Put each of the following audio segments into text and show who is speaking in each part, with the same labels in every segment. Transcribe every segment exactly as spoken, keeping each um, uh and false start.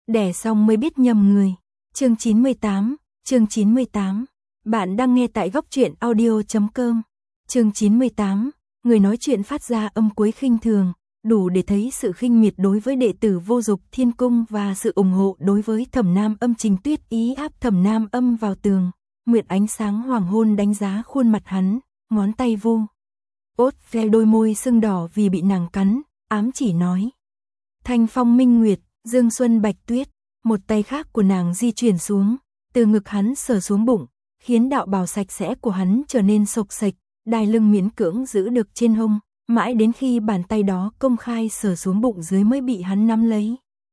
Speaker 1: đẻ xong mới biết nhầm người. Chương chín mươi tám, chương chín mươi tám. Bạn đang nghe tại góc truyện audio chấm com. Chương chín mươi tám, người nói chuyện phát ra âm cuối khinh thường, đủ để thấy sự khinh miệt đối với đệ tử Vô Dục Thiên Cung và sự ủng hộ đối với Thẩm Nam Âm. Trình Tuyết Ý áp Thẩm Nam Âm vào tường, mượn ánh sáng hoàng hôn đánh giá khuôn mặt hắn, ngón tay vu ốt ve đôi môi sưng đỏ vì bị nàng cắn, ám chỉ nói: Thanh Phong Minh Nguyệt, Dương Xuân Bạch Tuyết. Một tay khác của nàng di chuyển xuống, từ ngực hắn sờ xuống bụng, khiến đạo bào sạch sẽ của hắn trở nên xộc xệch, đai lưng miễn cưỡng giữ được trên hông, mãi đến khi bàn tay đó công khai sờ xuống bụng dưới mới bị hắn nắm lấy.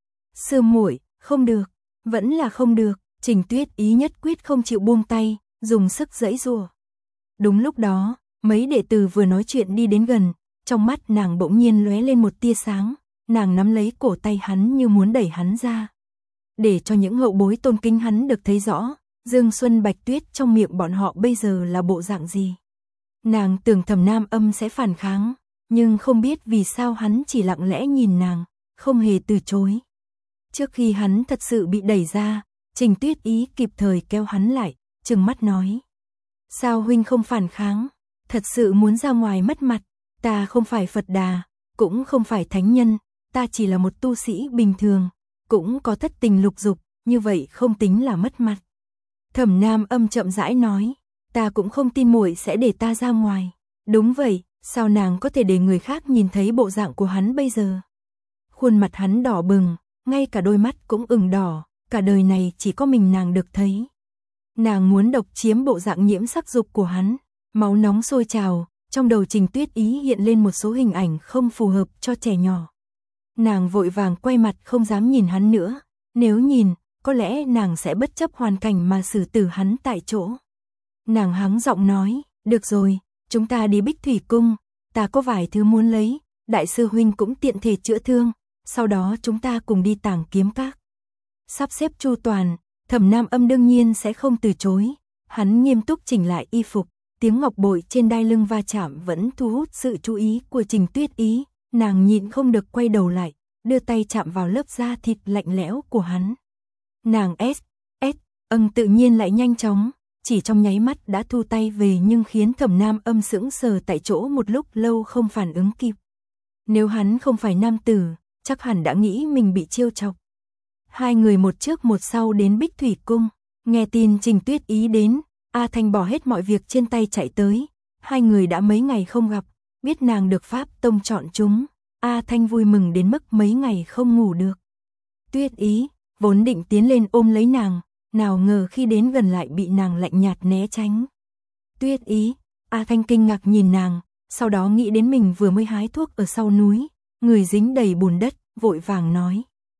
Speaker 1: Sư muội, không được, vẫn là không được. Trình Tuyết Ý nhất quyết không chịu buông tay, dùng sức giãy giụa. Đúng lúc đó, mấy đệ tử vừa nói chuyện đi đến gần, trong mắt nàng bỗng nhiên lóe lên một tia sáng, nàng nắm lấy cổ tay hắn như muốn đẩy hắn ra. Để cho những hậu bối tôn kính hắn được thấy rõ, Dương Xuân Bạch Tuyết trong miệng bọn họ bây giờ là bộ dạng gì. Nàng tưởng Thẩm Nam Âm sẽ phản kháng, nhưng không biết vì sao hắn chỉ lặng lẽ nhìn nàng, không hề từ chối. Trước khi hắn thật sự bị đẩy ra, Trình Tuyết Ý kịp thời kéo hắn lại, trừng mắt nói: Sao huynh không phản kháng? Thật sự muốn ra ngoài mất mặt. Ta không phải Phật Đà, cũng không phải thánh nhân, ta chỉ là một tu sĩ bình thường, cũng có thất tình lục dục, như vậy không tính là mất mặt. Thẩm Nam Âm chậm rãi nói: Ta cũng không tin muội sẽ để ta ra ngoài. Đúng vậy, sao nàng có thể để người khác nhìn thấy bộ dạng của hắn bây giờ? Khuôn mặt hắn đỏ bừng, ngay cả đôi mắt cũng ửng đỏ, cả đời này chỉ có mình nàng được thấy. Nàng muốn độc chiếm bộ dạng nhiễm sắc dục của hắn. Máu nóng sôi trào, trong đầu Trình Tuyết Ý hiện lên một số hình ảnh không phù hợp cho trẻ nhỏ. Nàng vội vàng quay mặt không dám nhìn hắn nữa, nếu nhìn, có lẽ nàng sẽ bất chấp hoàn cảnh mà xử tử hắn tại chỗ. Nàng hắng giọng nói: Được rồi, chúng ta đi Bích Thủy Cung, ta có vài thứ muốn lấy, đại sư huynh cũng tiện thể chữa thương, sau đó chúng ta cùng đi Tàng Kiếm Các. Sắp xếp chu toàn, Thẩm Nam Âm đương nhiên sẽ không từ chối, hắn nghiêm túc chỉnh lại y phục. Tiếng ngọc bội trên đai lưng va chạm vẫn thu hút sự chú ý của Trình Tuyết Ý, nàng nhịn không được quay đầu lại, đưa tay chạm vào lớp da thịt lạnh lẽo của hắn. Nàng S, S, âng tự nhiên lại nhanh chóng, chỉ trong nháy mắt đã thu tay về nhưng khiến Thẩm Nam Âm sững sờ tại chỗ một lúc lâu không phản ứng kịp. Nếu hắn không phải nam tử, chắc hẳn đã nghĩ mình bị trêu chọc. Hai người một trước một sau đến Bích Thủy Cung, nghe tin Trình Tuyết Ý đến, A Thanh bỏ hết mọi việc trên tay chạy tới, hai người đã mấy ngày không gặp, biết nàng được Pháp Tông chọn chúng, A Thanh vui mừng đến mức mấy ngày không ngủ được. Tuyết Ý, vốn định tiến lên ôm lấy nàng, nào ngờ khi đến gần lại bị nàng lạnh nhạt né tránh. Tuyết Ý, A Thanh kinh ngạc nhìn nàng, sau đó nghĩ đến mình vừa mới hái thuốc ở sau núi, người dính đầy bùn đất, vội vàng nói: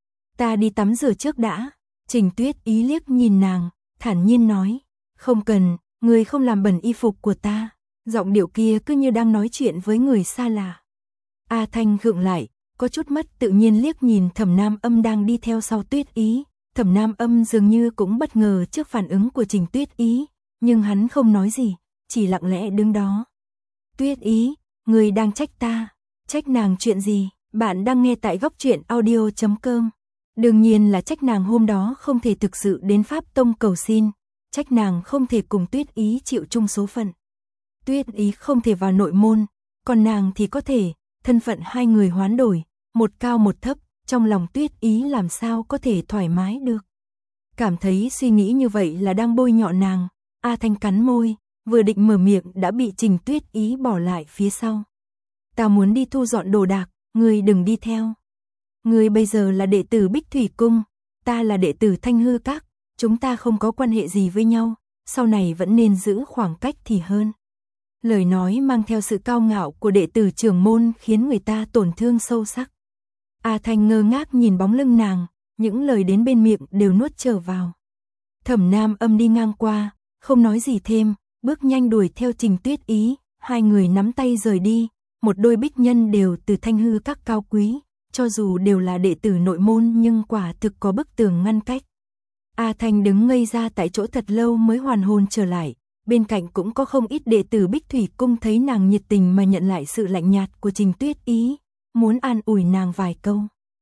Speaker 1: Ta đi tắm rửa trước đã. Trình Tuyết Ý liếc nhìn nàng, thản nhiên nói: Không cần, người không làm bẩn y phục của ta. Giọng điệu kia cứ như đang nói chuyện với người xa lạ. A Thanh khựng lại, có chút mất tự nhiên liếc nhìn Thẩm Nam Âm đang đi theo sau Tuyết Ý. Thẩm Nam Âm dường như cũng bất ngờ trước phản ứng của Trình Tuyết Ý, nhưng hắn không nói gì, chỉ lặng lẽ đứng đó. Tuyết Ý, người đang trách ta. Trách nàng chuyện gì? Bạn đang nghe tại góc truyện audio chấm com. Đương nhiên là trách nàng hôm đó không thể thực sự đến Pháp Tông cầu xin. Trách nàng không thể cùng Tuyết Ý chịu chung số phận. Tuyết Ý không thể vào nội môn, còn nàng thì có thể, thân phận hai người hoán đổi, một cao một thấp, trong lòng Tuyết Ý làm sao có thể thoải mái được. Cảm thấy suy nghĩ như vậy là đang bôi nhọ nàng, A Thanh cắn môi, vừa định mở miệng đã bị Trình Tuyết Ý bỏ lại phía sau. Ta muốn đi thu dọn đồ đạc, ngươi đừng đi theo. Ngươi bây giờ là đệ tử Bích Thủy Cung, ta là đệ tử Thanh Hư Các. Chúng ta không có quan hệ gì với nhau, sau này vẫn nên giữ khoảng cách thì hơn. Lời nói mang theo sự cao ngạo của đệ tử trưởng môn khiến người ta tổn thương sâu sắc. A Thanh ngơ ngác nhìn bóng lưng nàng, những lời đến bên miệng đều nuốt trở vào. Thẩm Nam Âm đi ngang qua, không nói gì thêm, bước nhanh đuổi theo Trình Tuyết Ý, hai người nắm tay rời đi, một đôi bích nhân đều từ Thanh Hư Các cao quý, cho dù đều là đệ tử nội môn nhưng quả thực có bức tường ngăn cách. A Thanh đứng ngây ra tại chỗ thật lâu mới hoàn hồn trở lại, bên cạnh cũng có không ít đệ tử Bích Thủy Cung thấy nàng nhiệt tình mà nhận lại sự lạnh nhạt của Trình Tuyết Ý, muốn an ủi nàng vài câu.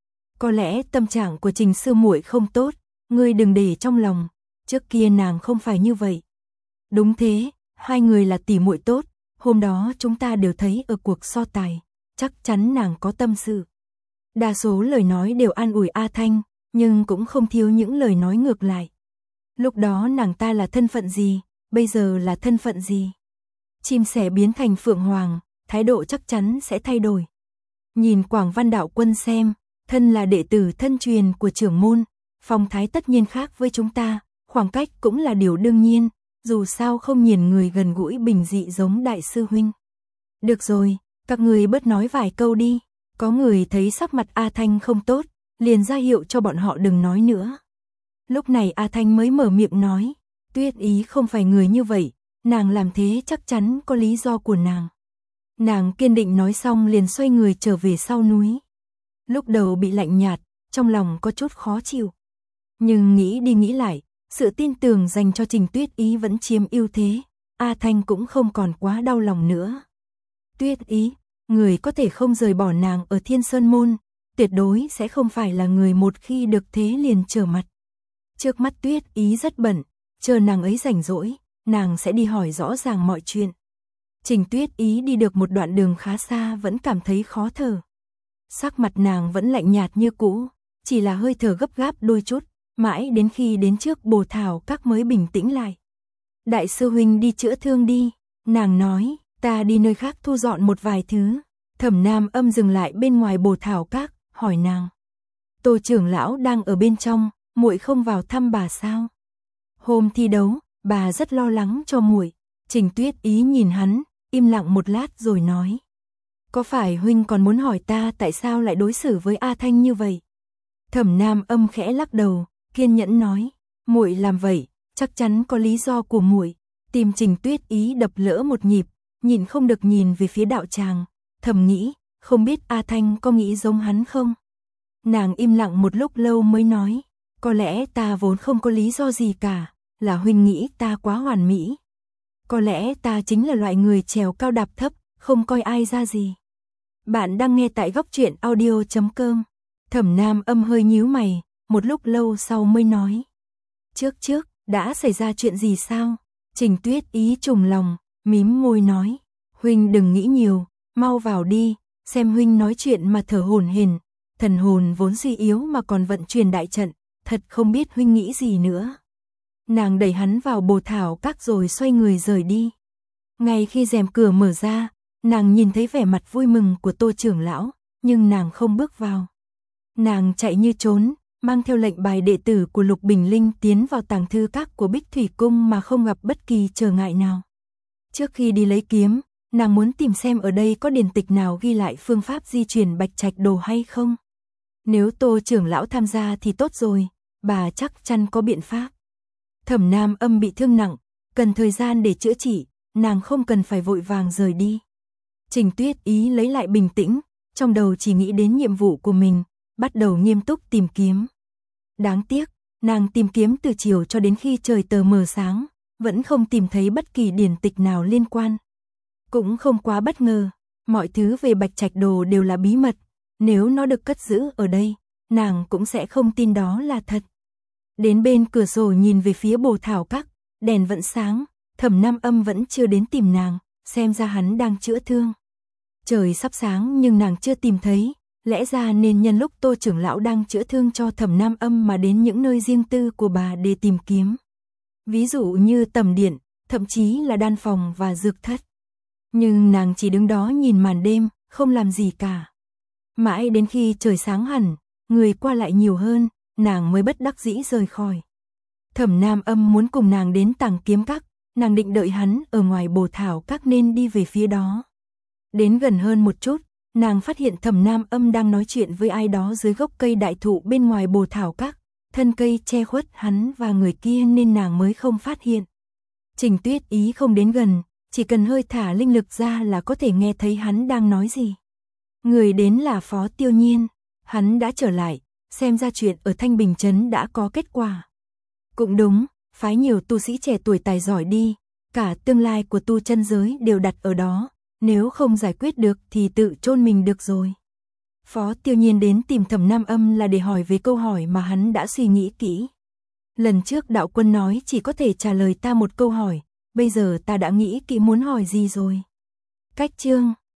Speaker 1: Có lẽ tâm trạng của Trình sư muội không tốt, ngươi đừng để trong lòng, trước kia nàng không phải như vậy. Đúng thế, hai người là tỷ muội tốt, hôm đó chúng ta đều thấy ở cuộc so tài, chắc chắn nàng có tâm sự. Đa số lời nói đều an ủi A Thanh, nhưng cũng không thiếu những lời nói ngược lại. Lúc đó nàng ta là thân phận gì, bây giờ là thân phận gì? Chim sẻ biến thành phượng hoàng, thái độ chắc chắn sẽ thay đổi. Nhìn Quảng Văn đạo quân xem, thân là đệ tử thân truyền của trưởng môn, phong thái tất nhiên khác với chúng ta, khoảng cách cũng là điều đương nhiên, dù sao không nhìn người gần gũi bình dị giống đại sư huynh. Được rồi, các người bớt nói vài câu đi, có người thấy sắc mặt A Thanh không tốt, liền ra hiệu cho bọn họ đừng nói nữa. Lúc này A Thanh mới mở miệng nói, Tuyết Ý không phải người như vậy, nàng làm thế chắc chắn có lý do của nàng. Nàng kiên định nói xong liền xoay người trở về sau núi. Lúc đầu bị lạnh nhạt, trong lòng có chút khó chịu. Nhưng nghĩ đi nghĩ lại, sự tin tưởng dành cho Trình Tuyết Ý vẫn chiếm ưu thế, A Thanh cũng không còn quá đau lòng nữa. Tuyết Ý, người có thể không rời bỏ nàng ở Thiên Sơn Môn, tuyệt đối sẽ không phải là người một khi được thế liền trở mặt. Trước mắt Tuyết Ý rất bận, chờ nàng ấy rảnh rỗi, nàng sẽ đi hỏi rõ ràng mọi chuyện. Trình Tuyết Ý đi được một đoạn đường khá xa vẫn cảm thấy khó thở. Sắc mặt nàng vẫn lạnh nhạt như cũ, chỉ là hơi thở gấp gáp đôi chút, mãi đến khi đến trước Bồ Thảo Các mới bình tĩnh lại. Đại sư huynh đi chữa thương đi, nàng nói, ta đi nơi khác thu dọn một vài thứ. Thẩm Nam Âm dừng lại bên ngoài Bồ Thảo Các, hỏi nàng. Tô trưởng lão đang ở bên trong, muội không vào thăm bà sao? Hôm thi đấu, bà rất lo lắng cho muội. Trình Tuyết Ý nhìn hắn, im lặng một lát rồi nói. Có phải huynh còn muốn hỏi ta tại sao lại đối xử với A Thanh như vậy? Thẩm Nam Âm khẽ lắc đầu, kiên nhẫn nói, muội làm vậy, chắc chắn có lý do của muội. Tim Trình Tuyết Ý đập lỡ một nhịp, nhìn không được nhìn về phía đạo tràng, thầm nghĩ, không biết A Thanh có nghĩ giống hắn không? Nàng im lặng một lúc lâu mới nói, có lẽ ta vốn không có lý do gì cả, là huynh nghĩ ta quá hoàn mỹ. Có lẽ ta chính là loại người trèo cao đạp thấp, không coi ai ra gì. Bạn đang nghe tại góc truyện audio chấm com. Thẩm Nam Âm hơi nhíu mày, một lúc lâu sau mới nói. Trước trước, đã xảy ra chuyện gì sao? Trình Tuyết Ý trùng lòng, mím môi nói. Huynh đừng nghĩ nhiều, mau vào đi, xem huynh nói chuyện mà thở hổn hển, thần hồn vốn suy yếu mà còn vận chuyển đại trận, thật không biết huynh nghĩ gì nữa. Nàng đẩy hắn vào Bồ Thảo Các rồi xoay người rời đi. Ngay khi rèm cửa mở ra, nàng nhìn thấy vẻ mặt vui mừng của Tô trưởng lão, nhưng nàng không bước vào. Nàng chạy như trốn, mang theo lệnh bài đệ tử của Lục Bình Linh tiến vào tàng thư các của Bích Thủy Cung mà không gặp bất kỳ trở ngại nào. Trước khi đi lấy kiếm, nàng muốn tìm xem ở đây có điển tịch nào ghi lại phương pháp di chuyển Bạch Trạch Đồ hay không. Nếu Tô trưởng lão tham gia thì tốt rồi, bà chắc chắn có biện pháp. Thẩm Nam Âm bị thương nặng, cần thời gian để chữa trị, nàng không cần phải vội vàng rời đi. Trình Tuyết Ý lấy lại bình tĩnh, trong đầu chỉ nghĩ đến nhiệm vụ của mình, bắt đầu nghiêm túc tìm kiếm. Đáng tiếc, nàng tìm kiếm từ chiều cho đến khi trời tờ mờ sáng, vẫn không tìm thấy bất kỳ điển tịch nào liên quan. Cũng không quá bất ngờ, mọi thứ về Bạch Trạch Đồ đều là bí mật, nếu nó được cất giữ ở đây, nàng cũng sẽ không tin đó là thật. Đến bên cửa sổ nhìn về phía Bồ Thảo Các, đèn vẫn sáng, Thẩm Nam Âm vẫn chưa đến tìm nàng, xem ra hắn đang chữa thương. Trời sắp sáng nhưng nàng chưa tìm thấy, lẽ ra nên nhân lúc Tô trưởng lão đang chữa thương cho Thẩm Nam Âm mà đến những nơi riêng tư của bà để tìm kiếm. Ví dụ như tầm điện, thậm chí là đan phòng và dược thất. Nhưng nàng chỉ đứng đó nhìn màn đêm, không làm gì cả. Mãi đến khi trời sáng hẳn, người qua lại nhiều hơn, nàng mới bất đắc dĩ rời khỏi. Thẩm Nam Âm muốn cùng nàng đến Tàng Kiếm Các, nàng định đợi hắn ở ngoài Bồ Thảo Các nên đi về phía đó. Đến gần hơn một chút, nàng phát hiện Thẩm Nam Âm đang nói chuyện với ai đó dưới gốc cây đại thụ bên ngoài Bồ Thảo Các, thân cây che khuất hắn và người kia nên nàng mới không phát hiện. Trình Tuyết Ý không đến gần, chỉ cần hơi thả linh lực ra là có thể nghe thấy hắn đang nói gì. Người đến là Phó Tiêu Nhiên, hắn đã trở lại, xem ra chuyện ở Thanh Bình Trấn đã có kết quả. Cũng đúng, phái nhiều tu sĩ trẻ tuổi tài giỏi đi, cả tương lai của tu chân giới đều đặt ở đó, nếu không giải quyết được thì tự chôn mình được rồi. Phó Tiêu Nhiên đến tìm Thẩm Nam Âm là để hỏi về câu hỏi mà hắn đã suy nghĩ kỹ. Lần trước đạo quân nói chỉ có thể trả lời ta một câu hỏi, bây giờ ta đã nghĩ kỹ muốn hỏi gì rồi. Cách chương